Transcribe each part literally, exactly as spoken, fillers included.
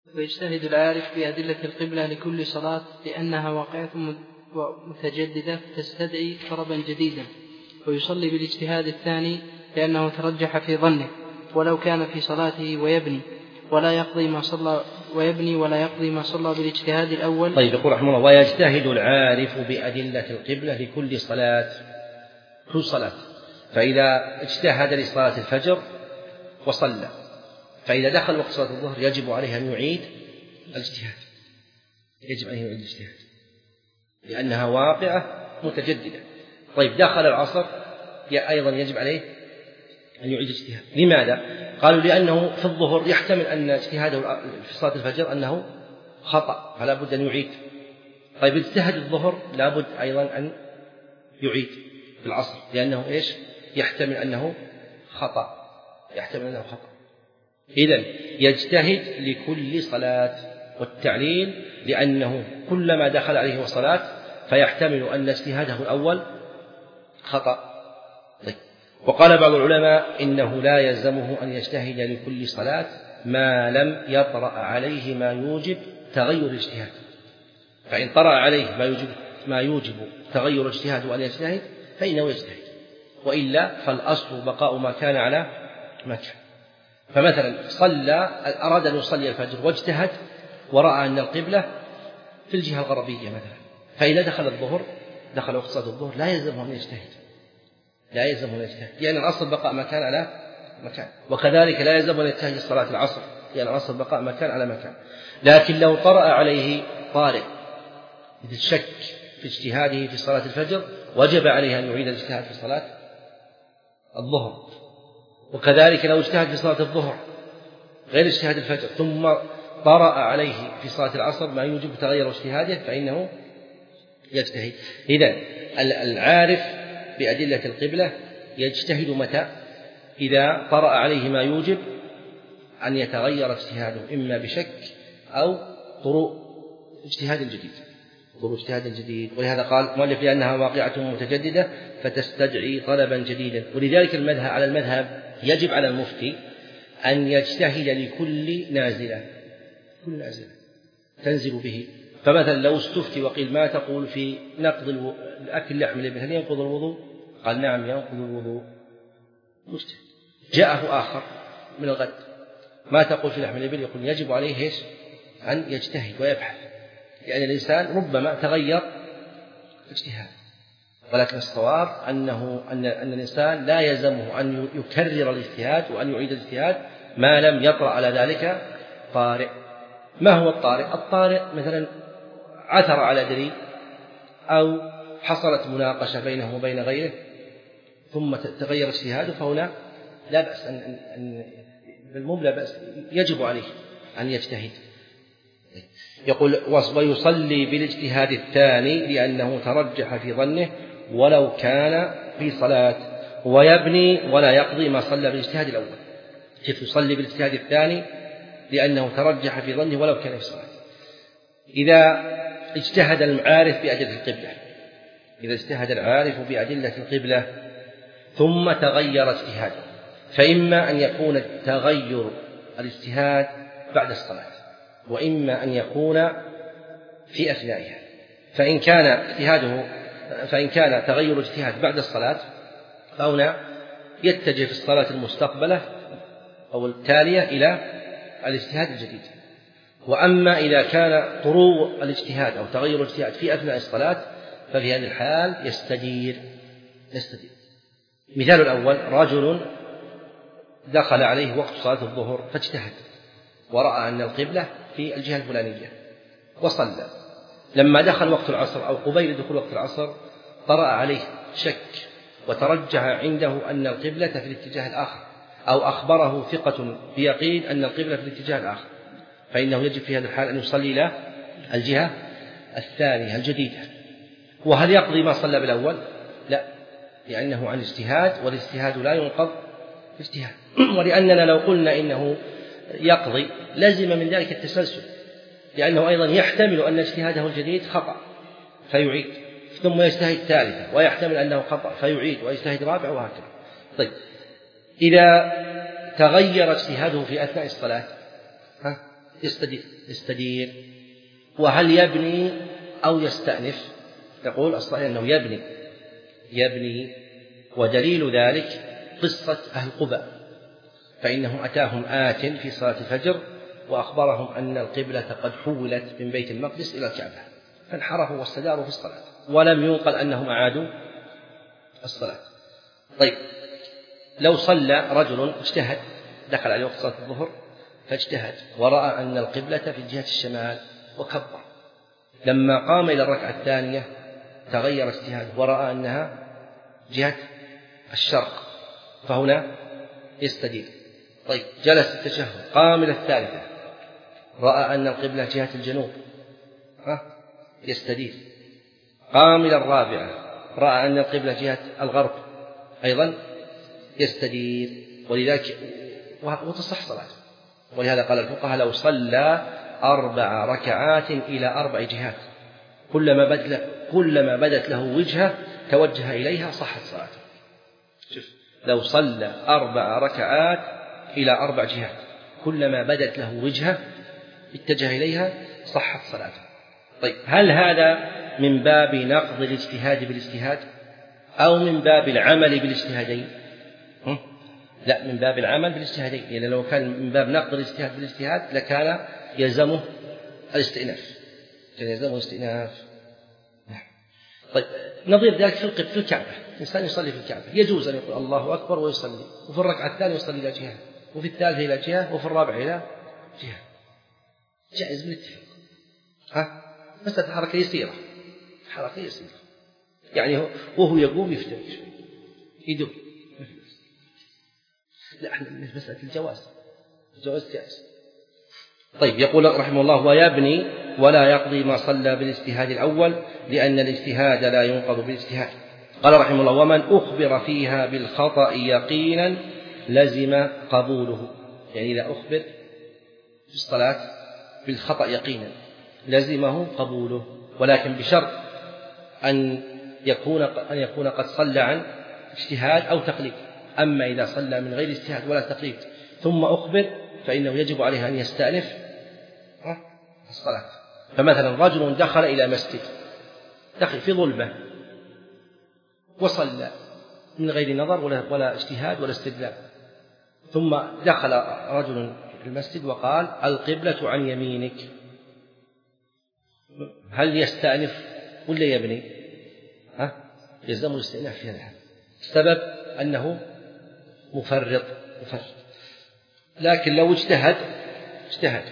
ويجتهد العارف بأدلة القبلة لكل صلاة لأنها واقعة متجددة فتستدعي طلبا جديدا، ويصلي بالاجتهاد الثاني لأنه ترجح في ظنه ولو كان في صلاته ويبني ولا يقضي ما صلى ويبني ولا يقضي ما صلى بالاجتهاد الأول. طيب يقول رحمه الله: ويجتهد العارف بأدلة القبلة لكل صلاة، كل صلاة. فإذا اجتهد لصلاة الفجر وصلى، فإذا دخل وقت صلاة الظهر يجب عليه أن يعيد الاجتهاد، يجب عليه أن يعيد الاجتهاد لأنها واقعة متجددة. طيب دخل العصر أيضا يجب عليه أن يعيد اجتهاد. لماذا؟ قالوا لأنه في الظهر يحتمل أن اجتهاده في صلاة الفجر أنه خطأ فلا بد أن يعيد. طيب اجتهد الظهر لا بد أيضا أن يعيد في العصر لأنه إيش؟ يحتمل أنه خطأ، يحتمل أنه خطأ. إذن يجتهد لكل صلاة، والتعليل لأنه كلما دخل عليه الصلاة فيحتمل أن اجتهاده الأول خطأ. طيب. وقال بعض العلماء إنه لا يلزمه أن يجتهد لكل صلاة ما لم يطرأ عليه ما يوجب تغير الاجتهاد، فإن طرأ عليه ما يوجب, ما يوجب تغير الاجتهاد وأن يجتهد فإنه يجتهد، وإلا فالأصل بقاء ما كان على ما كان. فمثلا صلى أراد أن يصلي الفجر واجتهد ورأى أن القبلة في الجهة الغربية مثلا، فإذا دخل الظهر دخل وقت صلاة الظهر لا يلزمه أن يجتهد، لا يلزمه أن يجتهد لأن الأصل بقاء مكان على مكان. وكذلك لا يلزمه أن يجتهد صلاة العصر لأن الأصل بقاء مكان على مكان. لكن لو طرأ عليه طارئ مثل شك في اجتهاده في صلاة الفجر وجب عليه أن يعيد الاجتهاد في صلاة الظهر. وكذلك لو اجتهد في صلاة الظهر غير اجتهاد الفجر ثم طرأ عليه في صلاة العصر ما يوجب تغير اجتهاده فإنه يجتهد. إذن العارف بأدلة القبلة يجتهد متى؟ إذا طرأ عليه ما يوجب أن يتغير اجتهاده إما بشك أو طروء اجتهاد جديد، طروء اجتهاد جديد. ولهذا قال مؤلف لأنها واقعة متجددة فتستدعي طلبا جديدا. ولذلك المذهب على المذهب يجب على المفتي أن يجتهد لكل نازلة، كل نازلة تنزل به. فمثلا لو استفتي وقيل ما تقول في نقض الأكل لحم الإبل هل ينقض الوضوء؟ قال نعم ينقض الوضوء، مجتهد. جاءه آخر من الغد ما تقول في لحم الإبل؟ يقول يجب عليه إيش؟ أن يجتهد ويبحث، لأن الإنسان ربما تغير اجتهاد. ولكن الصواب أنه أن أن الإنسان لا يلزمه أن يكرر الاجتهاد وأن يعيد الاجتهاد ما لم يطرأ على ذلك طارئ. ما هو الطارئ؟ الطارئ مثلا عثر على دليل أو حصلت مناقشة بينه وبين غيره ثم تغير اجتهاده، فهنا لا بأس أن, أن بالمم لا بأس يجب عليه أن يجتهد. يقول ويصلي بالاجتهاد الثاني لأنه ترجح في ظنه ولو كان في صلاة، ويبني ولا يقضي ما صلى بالاجتهاد الأول. كيف يصلي بالاجتهاد الثاني؟ لأنه ترجح في ظنه ولو كان في صلاة. إذا اجتهد العارف بأدلة القبلة إذا اجتهد العارف بأدلة القبلة ثم تغير اجتهاده، فإما أن يكون تغير الاجتهاد بعد الصلاة وإما أن يكون في أثنائها. فإن كان اجتهاده فإن كان تغير الاجتهاد بعد الصلاة فهنا يتجه في الصلاة المستقبلة أو التالية إلى الاجتهاد الجديد. وأما إذا كان طروء الاجتهاد أو تغير الاجتهاد في أثناء الصلاة ففي هذه الحال يستدير يستدير مثال الأول: رجل دخل عليه وقت صلاة الظهر فاجتهد ورأى أن القبلة في الجهة الفلانية وصلى. لما دخل وقت العصر أو قبيل دخول وقت العصر طرأ عليه شك وترجح عنده أن القبلة في الاتجاه الآخر، أو أخبره ثقة بيقين أن القبلة في الاتجاه الآخر، فإنه يجب في هذا الحال أن يصلي إلى الجهة الثانية الجديدة. وهل يقضي ما صلى بالأول؟ لا، لأنه عن اجتهاد، والاجتهاد لا ينقض اجتهاد. ولأننا لو قلنا إنه يقضي لازم من ذلك التسلسل، لأنه أيضا يحتمل أن اجتهاده الجديد خطأ فيعيد، ثم يجتهد ثالثا ويحتمل أنه خطأ فيعيد ويجتهد رابع وهكذا. طيب إذا تغير اجتهاده في أثناء الصلاة ها يستدير يستدير وهل يبني أو يستأنف؟ تقول الصحيح أنه يبني يبني ودليل ذلك قصة أهل قباء، فإنه أتاهم آت في صلاة الفجر وأخبرهم أن القبلة قد حولت من بيت المقدس إلى الكعبة، فانحرفوا واستداروا في الصلاة، ولم ينقل أنهم أعادوا الصلاة. طيب لو صلى رجل اجتهد، دخل عليه وقت صلاة الظهر فاجتهد ورأى أن القبلة في جهة الشمال وكبر، لما قام إلى الركعة الثانية تغير اجتهاده ورأى أنها جهة الشرق، فهنا يستدير. طيب جلس التشهد، قام إلى الثالثة رأى أن القبلة جهة الجنوب، ها يستدير. قام إلى الرابعة رأى أن القبلة جهة الغرب، أيضا يستدير. ولذلك وتصح صلاته، ولهذا قال الفقهاء لو صلى أربع ركعات إلى أربع جهات كلما بدت كلما بدت له وجهة توجه إليها صحت صلاته. شوف، لو صلى أربع ركعات إلى أربع جهات كلما بدت له وجهة اتجه إليها صحت صلاته. طيب هل هذا من باب نقض الاجتهاد بالاجتهاد أو من باب العمل بالاجتهادين؟ لا، من باب العمل بالاجتهادين، يعني لو كان من باب نقض الاجتهاد بالاجتهاد لكان يلزمه الاستئناف، كان يلزمه الاستئناف. طيب نظير ذلك في في الكعبة، الإنسان يصلي في الكعبة يجوز أن يقول الله أكبر ويصلي، وفي الركعة الثانية يصلي إلى جهة، وفي الثالثة إلى جهة، وفي الرابعة إلى جهة، جائز بالاتفاق. ها مسألة حركة يسيرة، حركة يسيرة، يعني وهو يقوم يفترش يدور. لا، احنا مسألة الجواز، الجواز جائز. طيب يقول رحمه الله: ويبني ولا يقضي ما صلى بالاجتهاد الأول لأن الاجتهاد لا ينقض بالاجتهاد. قال رحمه الله: ومن أخبر فيها بالخطأ يقينا لزم قبوله، يعني إذا أخبر في الصلاة بالخطأ يقينا لزمه قبوله، ولكن بشرط أن يكون أن يكون قد صلى عن اجتهاد أو تقليد. أما إذا صلى من غير اجتهاد ولا تقليد ثم أخبر فإنه يجب عليه أن يستأنف الصلاة. فمثلا رجل دخل إلى مسجد، دخل في ظلمة وصلى من غير نظر ولا, ولا اجتهاد ولا استدلال، ثم دخل رجل في المسجد وقال القبلة عن يمينك، هل يستأنف ولا يبني؟ ها؟ يلزمه الاستئناف في هذا الحال. السبب أنه مفرط مفرط لكن لو اجتهد اجتهد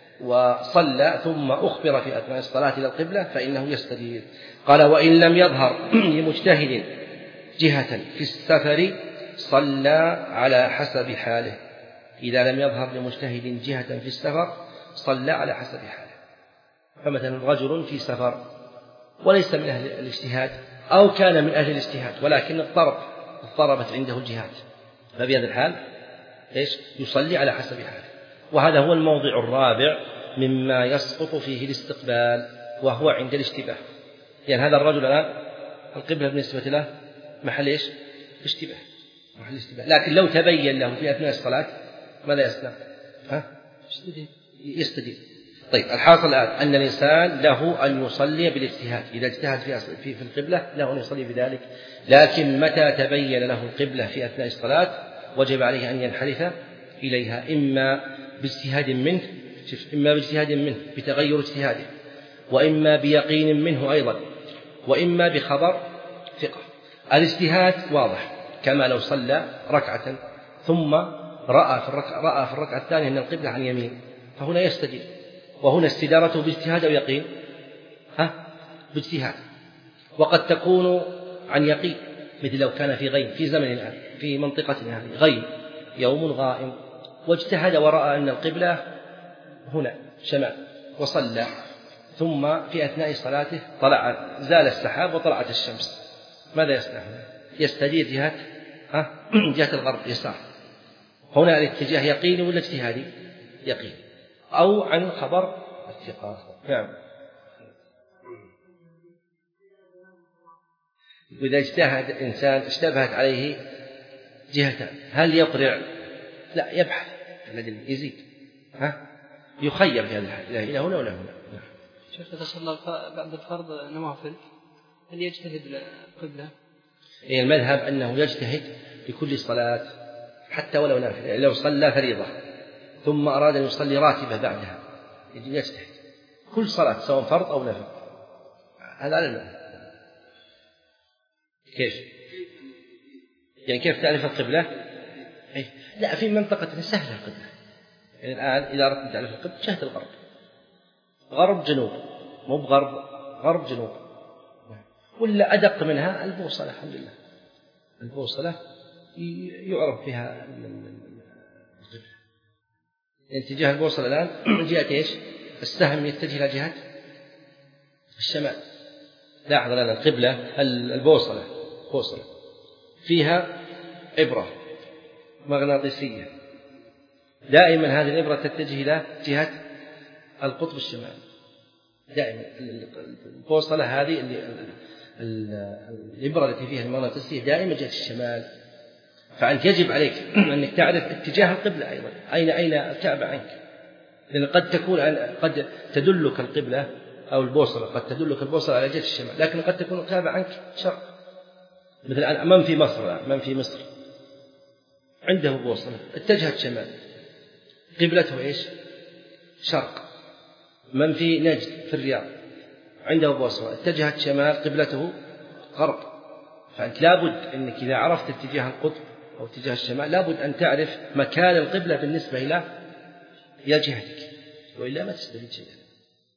وصلى ثم أخبر في أثناء الصلاة إلى القبلة فإنه يستدير. قال: وإن لم يظهر لمجتهد جهة في السفر صلى على حسب حاله. إذا لم يظهر لمجتهد جهة في السفر صلى على حسب حاله. فمثلا رجل في سفر وليس من أهل الاجتهاد أو كان من أهل الاجتهاد ولكن اضطرب اضطربت عنده الجهات، فبهذا الحال إيش؟ يصلي على حسب حاله. وهذا هو الموضع الرابع مما يسقط فيه الاستقبال، وهو عند الاشتباه. يعني هذا الرجل الآن القبلة بالنسبة له محل إيش؟ اشتباه، محل اشتباه. لكن لو تبين له في أثناء الصلاة ماذا يصنع؟ ها؟ يستدير. طيب الحاصل الآن أن الإنسان له أن يصلي بالاجتهاد، إذا اجتهد في في القبلة له أن يصلي بذلك، لكن متى تبين له القبلة في أثناء الصلاة وجب عليه أن ينحرف إليها، إما باجتهاد منه إما باجتهاد منه بتغير اجتهاده، وإما بيقين منه أيضا، وإما بخبر ثقة. الاجتهاد واضح، كما لو صلى ركعة ثم رأى في الركعة, رأى في الركعة الثانية أن القبلة عن يمين، فهنا يستدير. وهنا استدارته باجتهاد أو يقين؟ ها؟ باجتهاد. وقد تكون عن يقين، مثل لو كان في غيم في زمن الآن في منطقتنا هذه غيم يوم غائم، واجتهد ورأى أن القبلة هنا شمال وصلى، ثم في أثناء صلاته طلع زال السحاب وطلعت الشمس، ماذا يصنع؟ يستدير جهة ها؟ جهة الغرب يسار. هنا الاتجاه يقيني ولا اجتهادي؟ يقين، أو عن خبر الثقة. نعم. وإذا اجتهد إنسان اشتبهت عليه جهتان، هل يقرع؟ لا، يبحث الذي يزيد. ها؟ يخير في هذه الحالة إلى هنا ولا هنا. شيخ إذا صلى بعد الفرض نوافل هل يجتهد القبلة؟ إيه المذهب أنه يجتهد لكل صلاة حتى ولو نافلة، يعني لو صلى فريضة ثم أراد أن يصلي راتبة بعدها يجتهد كل صلاة سواء فرض أو نافل. هذا على المذهب. كيف؟ يعني كيف تعرف القبلة؟ إيه؟ لا في منطقة سهلة القبلة. يعني الآن إذا أردت تعرف القبلة جهة الغرب، غرب جنوب، مو بغرب، غرب جنوب. ولا أدق منها البوصلة. الحمد لله البوصلة يعرف فيها القبلة. يعني اتجاه البوصلة الآن من جهة إيش؟ السهم يتجه إلى جهة الشمال. لاحظ لنا القبلة البوصلة بوصلة فيها إبرة مغناطيسية، دائما هذه الإبرة تتجه إلى جهة القطب الشمالي دائما. البوصلة هذه الإبرة التي فيها المغناطيسية دائما جهة الشمال. فأنت يجب عليك أنك تعرف اتجاه القبلة أيضا، أين أين الكعبة عنك، لأن قد تكون قد تدلك القبلة أو البوصلة قد تدلك البوصلة على جهة الشمال، لكن قد تكون الكعبة عنك شرق. مثل الآن من في مصر من في مصر عنده بوصلة اتجهت شمال قبلته إيش؟ شرق. من في نجد في الرياض عنده بوصلة اتجهت شمال قبلته غرب. فأنت لابد أنك إذا عرفت اتجاه القطب أو اتجاه الشمال لابد أن تعرف مكان القبلة بالنسبة إلى إلى جهتك، وإلا ما تستفيد شيئا.